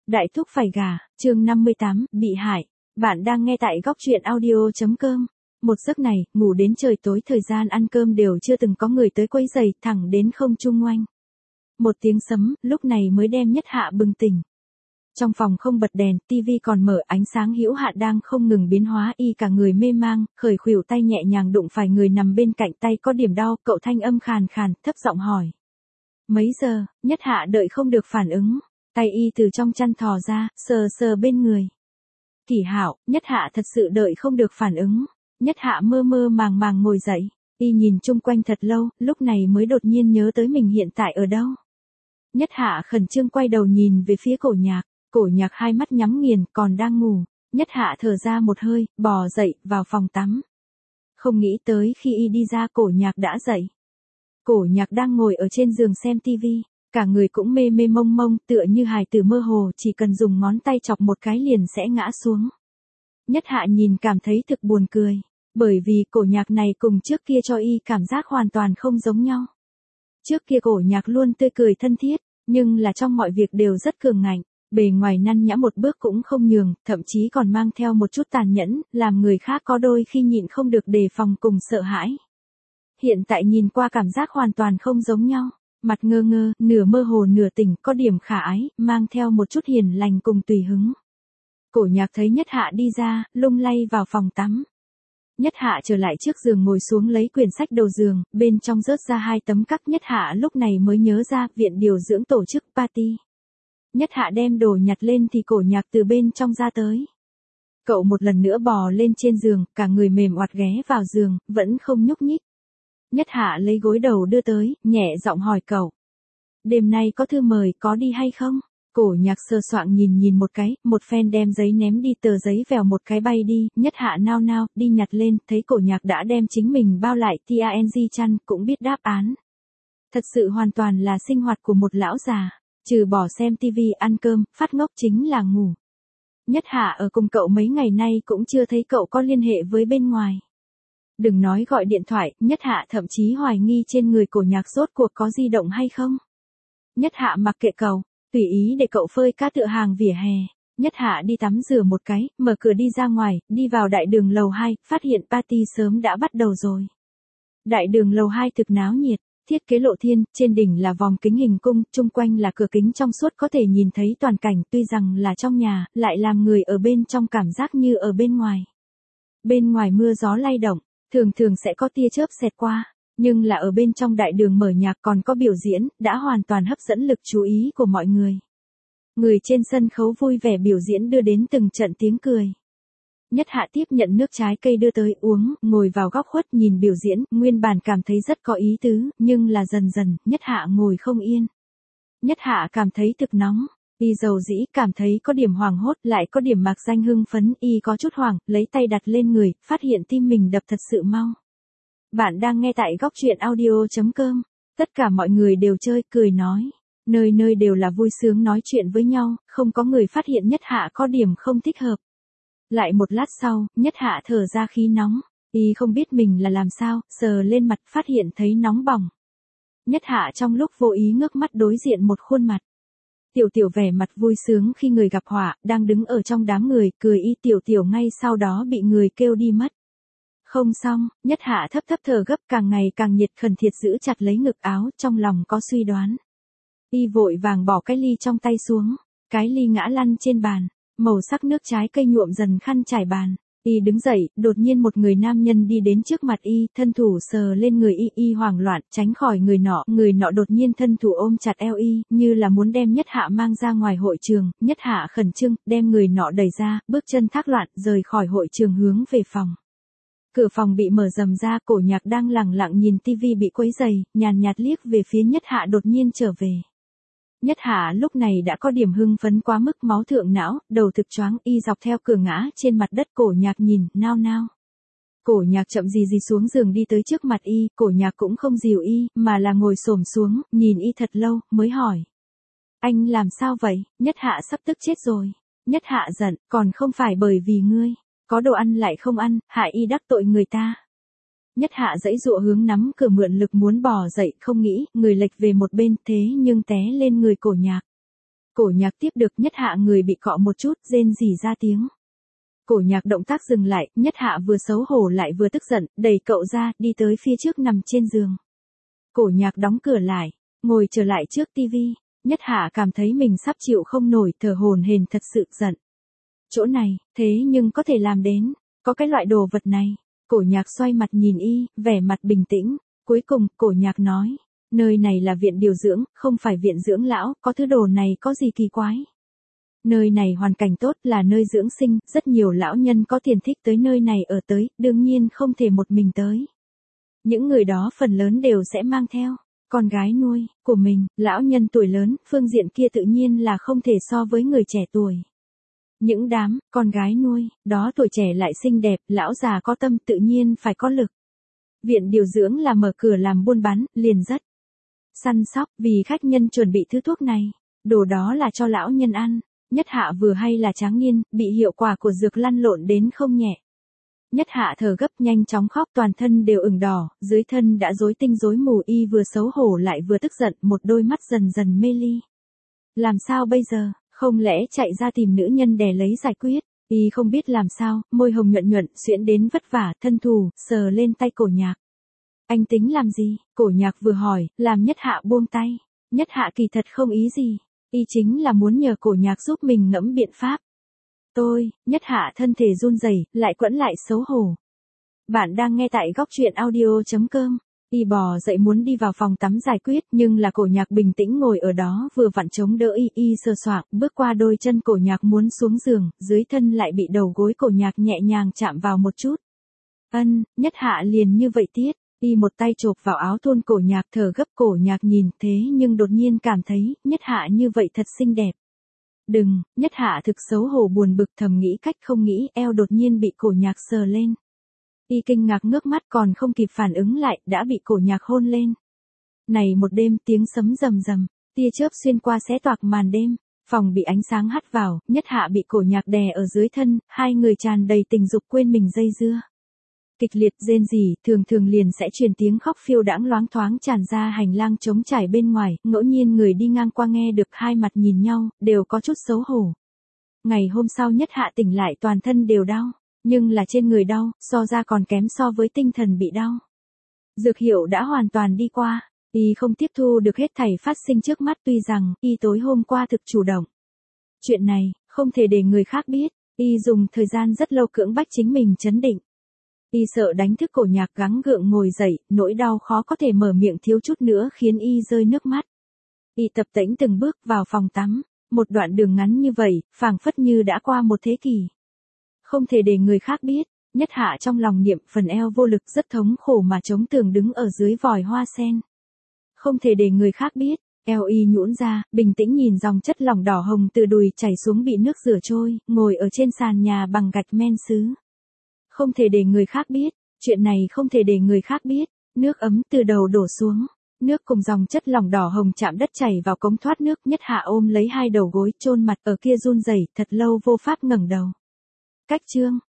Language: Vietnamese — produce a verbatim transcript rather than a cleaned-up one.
Đại thúc phải gả, chương năm mươi tám, bị hại. Bạn đang nghe tại góc truyện audio.com. Một giấc này, ngủ đến trời tối, thời gian ăn cơm đều chưa từng có người tới quấy rầy, thẳng đến không trung oanh. Một tiếng sấm, lúc này mới đem Nhất Hạ bừng tỉnh. Trong phòng không bật đèn, tivi còn mở, ánh sáng hữu hạn đang không ngừng biến hóa, y cả người mê mang, khởi khuỷu tay nhẹ nhàng đụng phải người nằm bên cạnh, tay có điểm đau, cậu thanh âm khàn khàn, thấp giọng hỏi. Mấy giờ? Nhất Hạ đợi không được phản ứng. Tay y từ trong chăn thò ra, sờ sờ bên người. Kỳ hảo, Nhất Hạ thật sự đợi không được phản ứng. Nhất Hạ mơ mơ màng màng ngồi dậy, y nhìn chung quanh thật lâu, lúc này mới đột nhiên nhớ tới mình hiện tại ở đâu. Nhất Hạ khẩn trương quay đầu nhìn về phía Cổ Nhạc, Cổ Nhạc hai mắt nhắm nghiền, còn đang ngủ. Nhất Hạ thở ra một hơi, bò dậy, vào phòng tắm. Không nghĩ tới khi y đi ra, Cổ Nhạc đã dậy. Cổ Nhạc đang ngồi ở trên giường xem tivi. Cả người cũng mê mê mông mông, tựa như hài tử mơ hồ, chỉ cần dùng ngón tay chọc một cái liền sẽ ngã xuống. Nhất Hạ nhìn cảm thấy thực buồn cười, bởi vì Cổ Nhạc này cùng trước kia cho y cảm giác hoàn toàn không giống nhau. Trước kia Cổ Nhạc luôn tươi cười thân thiết, nhưng là trong mọi việc đều rất cường ngạnh, bề ngoài năn nhã một bước cũng không nhường, thậm chí còn mang theo một chút tàn nhẫn, làm người khác có đôi khi nhịn không được đề phòng cùng sợ hãi. Hiện tại nhìn qua cảm giác hoàn toàn không giống nhau. Mặt ngơ ngơ, nửa mơ hồ nửa tỉnh, có điểm khả ái, mang theo một chút hiền lành cùng tùy hứng. Cổ Nhạc thấy Nhất Hạ đi ra, lung lay vào phòng tắm. Nhất Hạ trở lại trước giường ngồi xuống lấy quyển sách đầu giường, bên trong rớt ra hai tấm cắc. Nhất Hạ lúc này mới nhớ ra viện điều dưỡng tổ chức party. Nhất Hạ đem đồ nhặt lên thì Cổ Nhạc từ bên trong ra tới. Cậu một lần nữa bò lên trên giường, cả người mềm oặt ghé vào giường, vẫn không nhúc nhích. Nhất Hạ lấy gối đầu đưa tới, nhẹ giọng hỏi cậu. Đêm nay có thư mời, có đi hay không? Cổ Nhạc sơ soạng nhìn nhìn một cái, một phen đem giấy ném đi, tờ giấy vèo một cái bay đi. Nhất Hạ nao nao, đi nhặt lên, thấy Cổ Nhạc đã đem chính mình bao lại, tang chăn, cũng biết đáp án. Thật sự hoàn toàn là sinh hoạt của một lão già, trừ bỏ xem tivi, ăn cơm, phát ngốc chính là ngủ. Nhất Hạ ở cùng cậu mấy ngày nay cũng chưa thấy cậu có liên hệ với bên ngoài. Đừng nói gọi điện thoại, Nhất Hạ thậm chí hoài nghi trên người Cổ Nhạc rốt cuộc có di động hay không. Nhất Hạ mặc kệ cậu, tùy ý để cậu phơi cá tựa hàng vỉa hè. Nhất Hạ đi tắm rửa một cái, mở cửa đi ra ngoài, đi vào đại đường lầu hai, phát hiện party sớm đã bắt đầu rồi. Đại đường lầu hai thực náo nhiệt, thiết kế lộ thiên, trên đỉnh là vòng kính hình cung, chung quanh là cửa kính trong suốt có thể nhìn thấy toàn cảnh, tuy rằng là trong nhà, lại làm người ở bên trong cảm giác như ở bên ngoài. Bên ngoài mưa gió lay động. Thường thường sẽ có tia chớp xẹt qua, nhưng là ở bên trong đại đường mở nhạc còn có biểu diễn, đã hoàn toàn hấp dẫn lực chú ý của mọi người. Người trên sân khấu vui vẻ biểu diễn đưa đến từng trận tiếng cười. Nhất Hạ tiếp nhận nước trái cây đưa tới uống, ngồi vào góc khuất nhìn biểu diễn, nguyên bản cảm thấy rất có ý tứ, nhưng là dần dần, Nhất Hạ ngồi không yên. Nhất Hạ cảm thấy thực nóng. Y dầu dĩ, cảm thấy có điểm hoảng hốt, lại có điểm mạc danh hưng phấn, y có chút hoảng, lấy tay đặt lên người, phát hiện tim mình đập thật sự mau. Bạn đang nghe tại góc truyện audio.com. Tất cả mọi người đều chơi, cười nói. Nơi nơi đều là vui sướng nói chuyện với nhau, không có người phát hiện Nhất Hạ có điểm không thích hợp. Lại một lát sau, Nhất Hạ thở ra khí nóng, y không biết mình là làm sao, sờ lên mặt phát hiện thấy nóng bỏng. Nhất Hạ trong lúc vô ý ngước mắt đối diện một khuôn mặt. Tiểu Tiểu vẻ mặt vui sướng khi người gặp họa, đang đứng ở trong đám người, cười y Tiểu Tiểu ngay sau đó bị người kêu đi mất. Không xong, Nhất Hạ thấp thấp thở gấp, càng ngày càng nhiệt, khẩn thiệt giữ chặt lấy ngực áo, trong lòng có suy đoán. Y vội vàng bỏ cái ly trong tay xuống, cái ly ngã lăn trên bàn, màu sắc nước trái cây nhuộm dần khăn trải bàn. Y đứng dậy, đột nhiên một người nam nhân đi đến trước mặt y, thân thủ sờ lên người y, y hoảng loạn, tránh khỏi người nọ, người nọ đột nhiên thân thủ ôm chặt eo y, như là muốn đem Nhất Hạ mang ra ngoài hội trường. Nhất Hạ khẩn trương, đem người nọ đẩy ra, bước chân thác loạn, rời khỏi hội trường hướng về phòng. Cửa phòng bị mở rầm ra, Cổ Nhạc đang lẳng lặng nhìn tivi bị quấy rầy, nhàn nhạt liếc về phía Nhất Hạ đột nhiên trở về. Nhất Hạ lúc này đã có điểm hưng phấn quá mức, máu thượng não, đầu thực choáng, y dọc theo cửa ngã trên mặt đất. Cổ Nhạc nhìn, nao nao. Cổ Nhạc chậm gì gì xuống giường đi tới trước mặt y, Cổ Nhạc cũng không dìu y, mà là ngồi xổm xuống, nhìn y thật lâu, mới hỏi. Anh làm sao vậy? Nhất Hạ sắp tức chết rồi. Nhất Hạ giận, còn không phải bởi vì ngươi, có đồ ăn lại không ăn, hại y đắc tội người ta. Nhất Hạ giãy giụa hướng nắm cửa mượn lực muốn bò dậy, không nghĩ, người lệch về một bên, thế nhưng té lên người Cổ Nhạc. Cổ Nhạc tiếp được, Nhất Hạ người bị cọ một chút, rên rỉ ra tiếng. Cổ Nhạc động tác dừng lại, Nhất Hạ vừa xấu hổ lại vừa tức giận, đẩy cậu ra, đi tới phía trước nằm trên giường. Cổ Nhạc đóng cửa lại, ngồi trở lại trước tivi. Nhất Hạ cảm thấy mình sắp chịu không nổi, thở hổn hển thật sự giận. Chỗ này, thế nhưng có thể làm đến, có cái loại đồ vật này. Cổ Nhạc xoay mặt nhìn y, vẻ mặt bình tĩnh. Cuối cùng, Cổ Nhạc nói, nơi này là viện điều dưỡng, không phải viện dưỡng lão, có thứ đồ này có gì kỳ quái. Nơi này hoàn cảnh tốt, là nơi dưỡng sinh, rất nhiều lão nhân có tiền thích tới nơi này ở tới, đương nhiên không thể một mình tới. Những người đó phần lớn đều sẽ mang theo con gái nuôi của mình, lão nhân tuổi lớn, phương diện kia tự nhiên là không thể so với người trẻ tuổi. Những đám con gái nuôi, đó tuổi trẻ lại xinh đẹp, lão già có tâm, tự nhiên phải có lực. Viện điều dưỡng là mở cửa làm buôn bán, liền rất săn sóc, vì khách nhân chuẩn bị thứ thuốc này, đồ đó là cho lão nhân ăn. Nhất Hạ vừa hay là tráng niên, bị hiệu quả của dược lăn lộn đến không nhẹ. Nhất Hạ thở gấp, nhanh chóng khóc, toàn thân đều ửng đỏ, dưới thân đã rối tinh rối mù, y vừa xấu hổ lại vừa tức giận, một đôi mắt dần dần mê ly. Làm sao bây giờ, không lẽ chạy ra tìm nữ nhân đè lấy giải quyết, y không biết làm sao, môi hồng nhuận nhuận, xuyễn đến vất vả, thân thù, sờ lên tay Cổ Nhạc. Anh tính làm gì? Cổ Nhạc vừa hỏi, làm Nhất Hạ buông tay. Nhất Hạ kỳ thật không ý gì, y chính là muốn nhờ Cổ Nhạc giúp mình ngẫm biện pháp. Tôi, Nhất Hạ thân thể run rẩy, lại quẫn lại xấu hổ. Bạn đang nghe tại góc truyện audio chấm com. Y bò dậy muốn đi vào phòng tắm giải quyết, nhưng là Cổ Nhạc bình tĩnh ngồi ở đó vừa vặn chống đỡ y, y sờ soạng, bước qua đôi chân Cổ Nhạc muốn xuống giường, dưới thân lại bị đầu gối Cổ Nhạc nhẹ nhàng chạm vào một chút. Ân, Nhất Hạ liền như vậy tiết, y một tay chộp vào áo thun Cổ Nhạc, thở gấp. Cổ Nhạc nhìn, thế nhưng đột nhiên cảm thấy, Nhất Hạ như vậy thật xinh đẹp. Đừng, Nhất Hạ thực xấu hổ buồn bực, thầm nghĩ cách không nghĩ, eo đột nhiên bị Cổ Nhạc sờ lên. Y kinh ngạc ngước mắt, còn không kịp phản ứng lại, đã bị Cổ Nhạc hôn lên. Này một đêm, tiếng sấm rầm rầm, tia chớp xuyên qua xé toạc màn đêm, phòng bị ánh sáng hắt vào, Nhất Hạ bị Cổ Nhạc đè ở dưới thân, hai người tràn đầy tình dục quên mình dây dưa. Kịch liệt rên rỉ, thường thường liền sẽ truyền tiếng khóc phiêu đãng loáng thoáng tràn ra hành lang trống trải bên ngoài, ngẫu nhiên người đi ngang qua nghe được, hai mặt nhìn nhau, đều có chút xấu hổ. Ngày hôm sau Nhất Hạ tỉnh lại toàn thân đều đau, nhưng là trên người đau, so ra còn kém so với tinh thần bị đau. Dược hiệu đã hoàn toàn đi qua, y không tiếp thu được hết thảy phát sinh trước mắt, tuy rằng, y tối hôm qua thực chủ động. Chuyện này, không thể để người khác biết, y dùng thời gian rất lâu cưỡng bách chính mình trấn định. Y sợ đánh thức Cổ Nhạc, gắng gượng ngồi dậy, nỗi đau khó có thể mở miệng thiếu chút nữa khiến y rơi nước mắt. Y tập tễnh từng bước vào phòng tắm, một đoạn đường ngắn như vậy, phảng phất như đã qua một thế kỷ. Không thể để người khác biết, Nhất Hạ trong lòng niệm, phần eo vô lực rất thống khổ mà chống tường đứng ở dưới vòi hoa sen. Không thể để người khác biết, eo y nhũn ra, bình tĩnh nhìn dòng chất lỏng đỏ hồng từ đùi chảy xuống bị nước rửa trôi, ngồi ở trên sàn nhà bằng gạch men sứ. Không thể để người khác biết, chuyện này không thể để người khác biết, nước ấm từ đầu đổ xuống, nước cùng dòng chất lỏng đỏ hồng chạm đất chảy vào cống thoát nước. Nhất Hạ ôm lấy hai đầu gối, chôn mặt ở kia run rẩy, thật lâu vô pháp ngẩng đầu. Cách chương